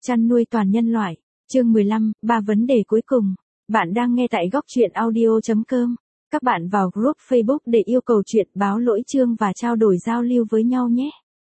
Chăn nuôi toàn nhân loại. Chương 15, 3 vấn đề cuối cùng. Bạn đang nghe tại góc truyện audio.com. Các bạn vào group Facebook để yêu cầu chuyện báo lỗi chương và trao đổi giao lưu với nhau nhé.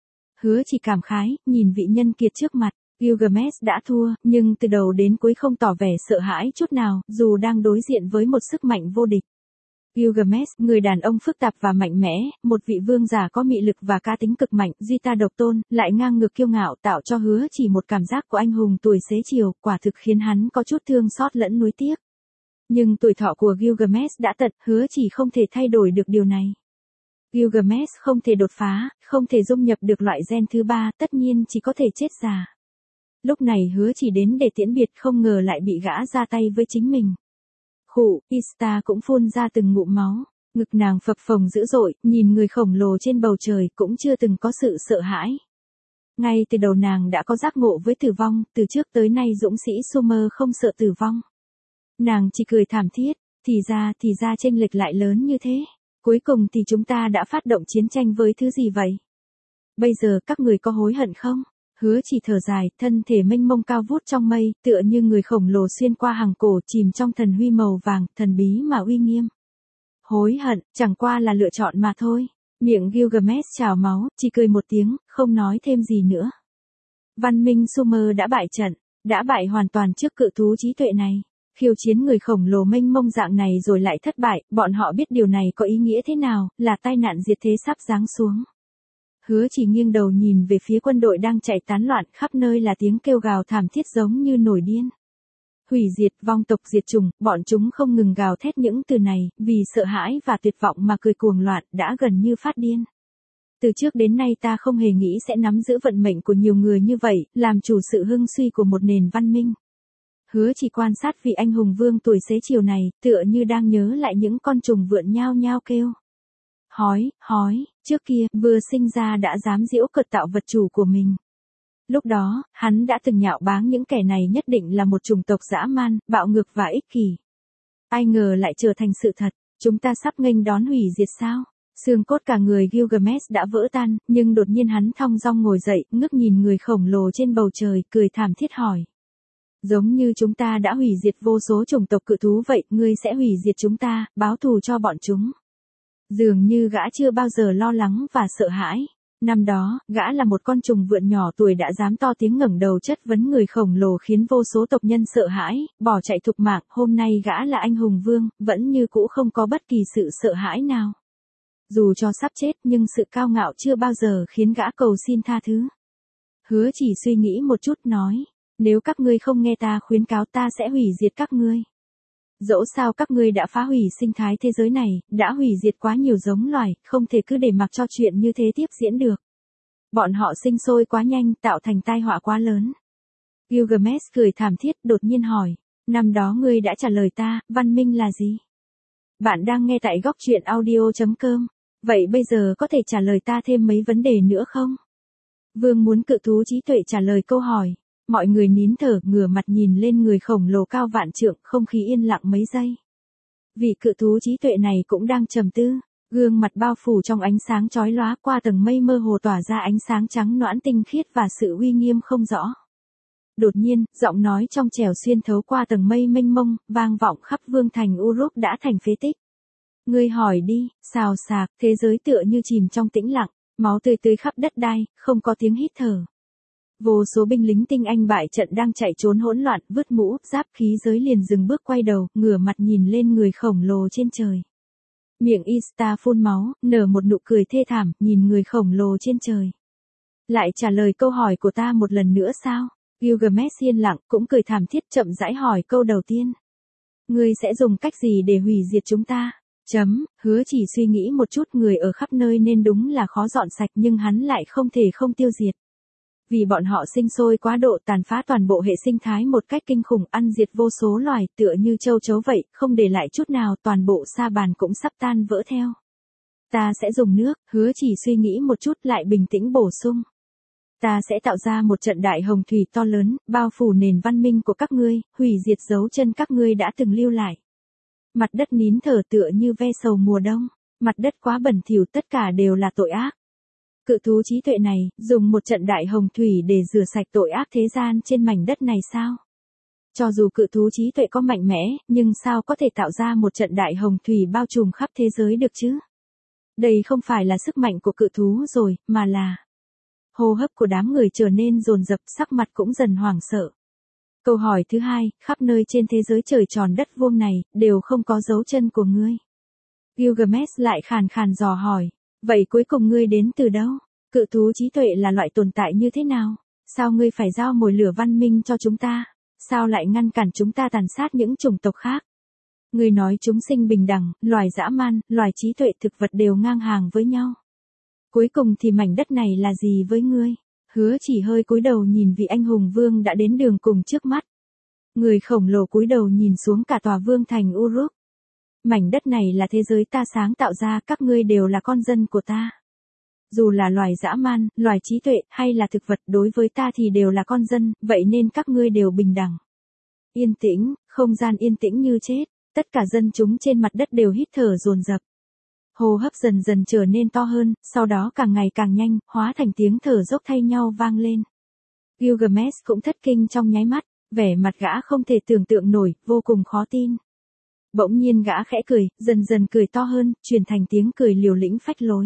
Hứa Chỉ cảm khái, nhìn vị nhân kiệt trước mặt. Gilgamesh đã thua, nhưng từ đầu đến cuối không tỏ vẻ sợ hãi chút nào, dù đang đối diện với một sức mạnh vô địch. Gilgamesh, người đàn ông phức tạp và mạnh mẽ, một vị vương giả có mị lực và cá tính cực mạnh, duy ta độc tôn, lại ngang ngược kiêu ngạo tạo cho Hứa Chỉ một cảm giác của anh hùng tuổi xế chiều, quả thực khiến hắn có chút thương xót lẫn nuối tiếc. Nhưng tuổi thọ của Gilgamesh đã tận, Hứa Chỉ không thể thay đổi được điều này. Gilgamesh không thể đột phá, không thể dung nhập được loại gen thứ ba, tất nhiên chỉ có thể chết già. Lúc này Hứa Chỉ đến để tiễn biệt, không ngờ lại bị gã ra tay với chính mình. Khụ, Ista cũng phun ra từng ngụm máu, ngực nàng phập phồng dữ dội, nhìn người khổng lồ trên bầu trời cũng chưa từng có sự sợ hãi. Ngay từ đầu nàng đã có giác ngộ với tử vong, từ trước tới nay dũng sĩ Sumer không sợ tử vong. Nàng chỉ cười thảm thiết, thì ra chênh lệch lại lớn như thế. Cuối cùng thì chúng ta đã phát động chiến tranh với thứ gì vậy? Bây giờ các người có hối hận không? Hứa Chỉ thở dài, thân thể mênh mông cao vút trong mây, tựa như người khổng lồ xuyên qua hàng cổ, chìm trong thần huy màu vàng, thần bí mà uy nghiêm. Hối hận, chẳng qua là lựa chọn mà thôi. Miệng Gilgamesh trào máu, chỉ cười một tiếng, không nói thêm gì nữa. Văn minh Sumer đã bại trận, đã bại hoàn toàn trước cự thú trí tuệ này. Khiêu chiến người khổng lồ mênh mông dạng này rồi lại thất bại, bọn họ biết điều này có ý nghĩa thế nào, là tai nạn diệt thế sắp giáng xuống. Hứa Chỉ nghiêng đầu nhìn về phía quân đội đang chạy tán loạn, khắp nơi là tiếng kêu gào thảm thiết giống như nổi điên. Hủy diệt, vong tộc diệt chủng, bọn chúng không ngừng gào thét những từ này, vì sợ hãi và tuyệt vọng mà cười cuồng loạn, đã gần như phát điên. Từ trước đến nay ta không hề nghĩ sẽ nắm giữ vận mệnh của nhiều người như vậy, làm chủ sự hưng suy của một nền văn minh. Hứa Chỉ quan sát vị anh hùng vương tuổi xế chiều này, tựa như đang nhớ lại những con trùng vượn nhao nhao kêu. Hói, trước kia, vừa sinh ra đã dám giễu cợt tạo vật chủ của mình. Lúc đó, hắn đã từng nhạo báng những kẻ này nhất định là một chủng tộc dã man, bạo ngược và ích kỷ. Ai ngờ lại trở thành sự thật, chúng ta sắp nghênh đón hủy diệt sao? Xương cốt cả người Gilgamesh đã vỡ tan, nhưng đột nhiên hắn thong dong ngồi dậy, ngước nhìn người khổng lồ trên bầu trời, cười thảm thiết hỏi. Giống như chúng ta đã hủy diệt vô số chủng tộc cự thú vậy, ngươi sẽ hủy diệt chúng ta, báo thù cho bọn chúng. Dường như gã chưa bao giờ lo lắng và sợ hãi. Năm đó, gã là một con trùng vượn nhỏ tuổi đã dám to tiếng ngẩng đầu chất vấn người khổng lồ khiến vô số tộc nhân sợ hãi, bỏ chạy thục mạng. Hôm nay gã là anh hùng vương, vẫn như cũ không có bất kỳ sự sợ hãi nào. Dù cho sắp chết nhưng sự cao ngạo chưa bao giờ khiến gã cầu xin tha thứ. Hứa Chỉ suy nghĩ một chút nói, nếu các ngươi không nghe ta khuyến cáo ta sẽ hủy diệt các ngươi. Dẫu sao các ngươi đã phá hủy sinh thái thế giới này, đã hủy diệt quá nhiều giống loài, không thể cứ để mặc cho chuyện như thế tiếp diễn được. Bọn họ sinh sôi quá nhanh, tạo thành tai họa quá lớn. Gilgamesh cười thảm thiết, đột nhiên hỏi, năm đó ngươi đã trả lời ta, văn minh là gì? Bạn đang nghe tại góc truyện audio.com, vậy bây giờ có thể trả lời ta thêm mấy vấn đề nữa không? Vương muốn cự thú trí tuệ trả lời câu hỏi. Mọi người nín thở, ngửa mặt nhìn lên người khổng lồ cao vạn trượng, không khí yên lặng mấy giây. Vị cự thú trí tuệ này cũng đang trầm tư, gương mặt bao phủ trong ánh sáng chói lóa, qua tầng mây mơ hồ tỏa ra ánh sáng trắng nõn tinh khiết và sự uy nghiêm không rõ. Đột nhiên, giọng nói trong trẻo xuyên thấu qua tầng mây mênh mông, vang vọng khắp vương thành Uruk đã thành phế tích. Ngươi hỏi đi, xào xạc, thế giới tựa như chìm trong tĩnh lặng, máu tươi tưới khắp đất đai, không có tiếng hít thở. Vô số binh lính tinh anh bại trận đang chạy trốn hỗn loạn, vứt mũ, giáp khí giới liền dừng bước quay đầu, ngửa mặt nhìn lên người khổng lồ trên trời. Miệng Ista phun máu, nở một nụ cười thê thảm, nhìn người khổng lồ trên trời. Lại trả lời câu hỏi của ta một lần nữa sao? Gilgamesh yên lặng, cũng cười thảm thiết, chậm rãi hỏi câu đầu tiên. Ngươi sẽ dùng cách gì để hủy diệt chúng ta? Hứa Chỉ suy nghĩ một chút, người ở khắp nơi nên đúng là khó dọn sạch, nhưng hắn lại không thể không tiêu diệt. Vì bọn họ sinh sôi quá độ, tàn phá toàn bộ hệ sinh thái một cách kinh khủng, ăn diệt vô số loài, tựa như châu chấu vậy, không để lại chút nào, toàn bộ sa bàn cũng sắp tan vỡ theo. Ta sẽ dùng nước, Hứa Chỉ suy nghĩ một chút lại bình tĩnh bổ sung. Ta sẽ tạo ra một trận đại hồng thủy to lớn, bao phủ nền văn minh của các ngươi, hủy diệt dấu chân các ngươi đã từng lưu lại. Mặt đất nín thở tựa như ve sầu mùa đông, mặt đất quá bẩn thỉu, tất cả đều là tội ác. Cự thú trí tuệ này, dùng một trận đại hồng thủy để rửa sạch tội ác thế gian trên mảnh đất này sao? Cho dù cự thú trí tuệ có mạnh mẽ, nhưng sao có thể tạo ra một trận đại hồng thủy bao trùm khắp thế giới được chứ? Đây không phải là sức mạnh của cự thú rồi, mà là... Hô hấp của đám người trở nên dồn dập, sắc mặt cũng dần hoảng sợ. Câu hỏi thứ hai, khắp nơi trên thế giới trời tròn đất vuông này, đều không có dấu chân của ngươi. Gilgamesh lại khàn khàn dò hỏi, vậy cuối cùng ngươi đến từ đâu? Cự thú trí tuệ là loại tồn tại như thế nào? Sao ngươi phải giao mồi lửa văn minh cho chúng ta? Sao lại ngăn cản chúng ta tàn sát những chủng tộc khác? Ngươi nói chúng sinh bình đẳng, loài dã man, loài trí tuệ thực vật đều ngang hàng với nhau. Cuối cùng thì mảnh đất này là gì với ngươi? Hứa Chỉ hơi cúi đầu nhìn vị anh hùng vương đã đến đường cùng trước mắt. Người khổng lồ cúi đầu nhìn xuống cả tòa vương thành Uruk. Mảnh đất này là thế giới ta sáng tạo ra, các ngươi đều là con dân của ta. Dù là loài dã man, loài trí tuệ, hay là thực vật, đối với ta thì đều là con dân, vậy nên các ngươi đều bình đẳng. Yên tĩnh, không gian yên tĩnh như chết, tất cả dân chúng trên mặt đất đều hít thở dồn dập. Hô hấp dần dần trở nên to hơn, sau đó càng ngày càng nhanh, hóa thành tiếng thở dốc thay nhau vang lên. Gilgamesh cũng thất kinh trong nháy mắt, vẻ mặt gã không thể tưởng tượng nổi, vô cùng khó tin. Bỗng nhiên gã khẽ cười, dần dần cười to hơn, truyền thành tiếng cười liều lĩnh phách lối.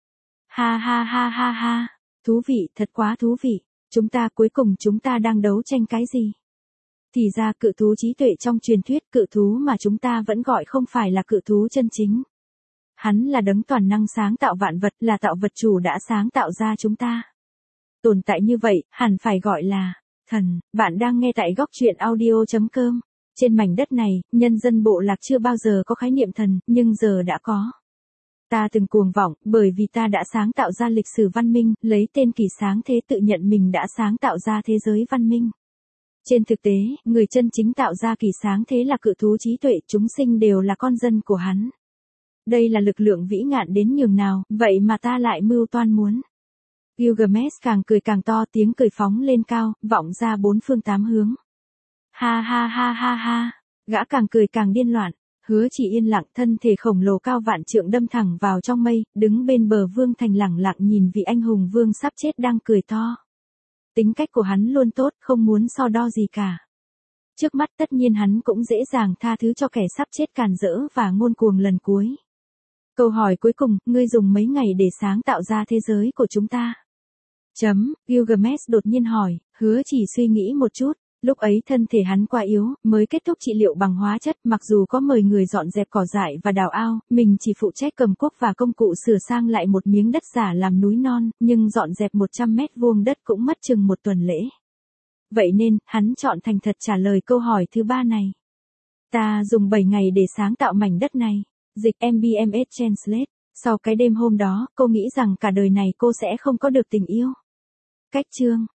Ha ha ha ha ha, thú vị, thật quá thú vị, cuối cùng chúng ta đang đấu tranh cái gì? Thì ra cự thú trí tuệ trong truyền thuyết, cự thú mà chúng ta vẫn gọi không phải là cự thú chân chính. Hắn là đấng toàn năng sáng tạo vạn vật, là tạo vật chủ đã sáng tạo ra chúng ta. Tồn tại như vậy, hẳn phải gọi là thần. Bạn đang nghe tại góc truyện audio.com. Trên mảnh đất này, nhân dân bộ lạc chưa bao giờ có khái niệm thần, nhưng giờ đã có. Ta từng cuồng vọng, bởi vì ta đã sáng tạo ra lịch sử văn minh, lấy tên kỳ sáng thế tự nhận mình đã sáng tạo ra thế giới văn minh. Trên thực tế, người chân chính tạo ra kỳ sáng thế là cự thú trí tuệ, chúng sinh đều là con dân của hắn. Đây là lực lượng vĩ ngạn đến nhường nào, vậy mà ta lại mưu toan muốn. Gilgamesh càng cười càng to, tiếng cười phóng lên cao, vọng ra bốn phương tám hướng. Ha ha ha ha ha, gã càng cười càng điên loạn. Hứa Chỉ yên lặng, thân thể khổng lồ cao vạn trượng đâm thẳng vào trong mây, đứng bên bờ vương thành lẳng lặng nhìn vị anh hùng vương sắp chết đang cười to. Tính cách của hắn luôn tốt, không muốn so đo gì cả. Trước mắt tất nhiên hắn cũng dễ dàng tha thứ cho kẻ sắp chết càn rỡ và ngông cuồng lần cuối. Câu hỏi cuối cùng, ngươi dùng mấy ngày để sáng tạo ra thế giới của chúng ta? Gilgamesh đột nhiên hỏi, Hứa Chỉ suy nghĩ một chút. Lúc ấy thân thể hắn quá yếu, mới kết thúc trị liệu bằng hóa chất, mặc dù có mời người dọn dẹp cỏ dại và đào ao, mình chỉ phụ trách cầm cuốc và công cụ sửa sang lại một miếng đất giả làm núi non, nhưng dọn dẹp 100 mét vuông đất cũng mất chừng một tuần lễ. Vậy nên, hắn chọn thành thật trả lời câu hỏi thứ ba này. Ta dùng 7 ngày để sáng tạo mảnh đất này. Dịch MBMS Translate. Sau cái đêm hôm đó, cô nghĩ rằng cả đời này cô sẽ không có được tình yêu. Cách chương